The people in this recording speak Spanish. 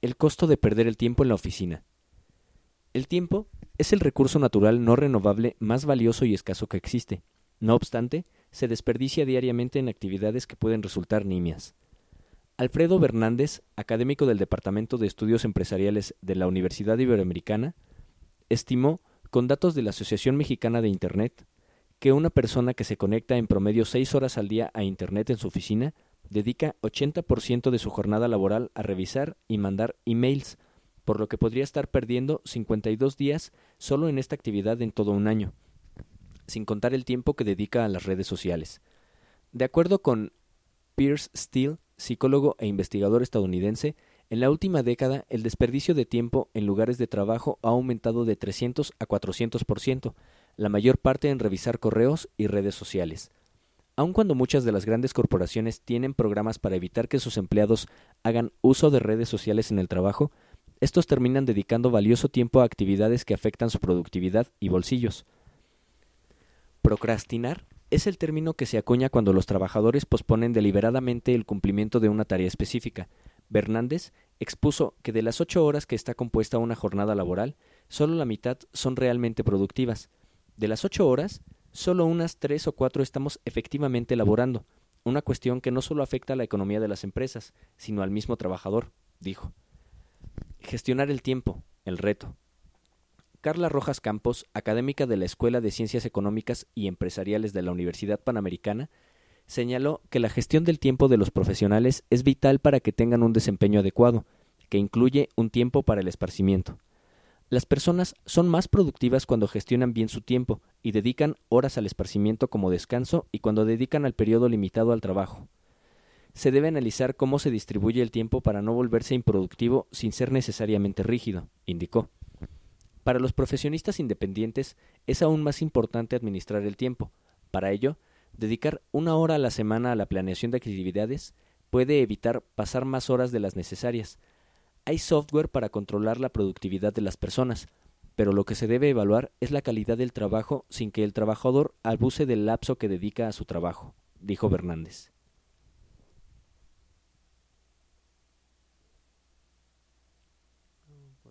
El costo de perder el tiempo en la oficina. El tiempo es el recurso natural no renovable más valioso y escaso que existe. No obstante, se desperdicia diariamente en actividades que pueden resultar nimias. Alfredo Bernández, académico del Departamento de Estudios Empresariales de la Universidad Iberoamericana, estimó, con datos de la Asociación Mexicana de Internet, que una persona que se conecta en promedio 6 horas al día a Internet en su oficina dedica 80% de su jornada laboral a revisar y mandar emails, por lo que podría estar perdiendo 52 días solo en esta actividad en todo un año, sin contar el tiempo que dedica a las redes sociales. De acuerdo con Piers Steel, psicólogo e investigador estadounidense, en la última década el desperdicio de tiempo en lugares de trabajo ha aumentado de 300 a 400%, la mayor parte en revisar correos y redes sociales. Aun cuando muchas de las grandes corporaciones tienen programas para evitar que sus empleados hagan uso de redes sociales en el trabajo, estos terminan dedicando valioso tiempo a actividades que afectan su productividad y bolsillos. Procrastinar es el término que se acuña cuando los trabajadores posponen deliberadamente el cumplimiento de una tarea específica. Bernández expuso que de las 8 horas que está compuesta una jornada laboral, solo la mitad son realmente productivas. De las 8 horas, solo unas 3 o 4 estamos efectivamente laborando, una cuestión que no solo afecta a la economía de las empresas, sino al mismo trabajador, dijo. Gestionar el tiempo, el reto. Carla Rojas Campos, académica de la Escuela de Ciencias Económicas y Empresariales de la Universidad Panamericana, señaló que la gestión del tiempo de los profesionales es vital para que tengan un desempeño adecuado, que incluye un tiempo para el esparcimiento. Las personas son más productivas cuando gestionan bien su tiempo y dedican horas al esparcimiento como descanso y cuando dedican al periodo limitado al trabajo. Se debe analizar cómo se distribuye el tiempo para no volverse improductivo sin ser necesariamente rígido, indicó. Para los profesionistas independientes es aún más importante administrar el tiempo. Para ello, dedicar 1 hora a la semana a la planeación de actividades puede evitar pasar más horas de las necesarias. Hay software para controlar la productividad de las personas, pero lo que se debe evaluar es la calidad del trabajo sin que el trabajador abuse del lapso que dedica a su trabajo, dijo Bernández.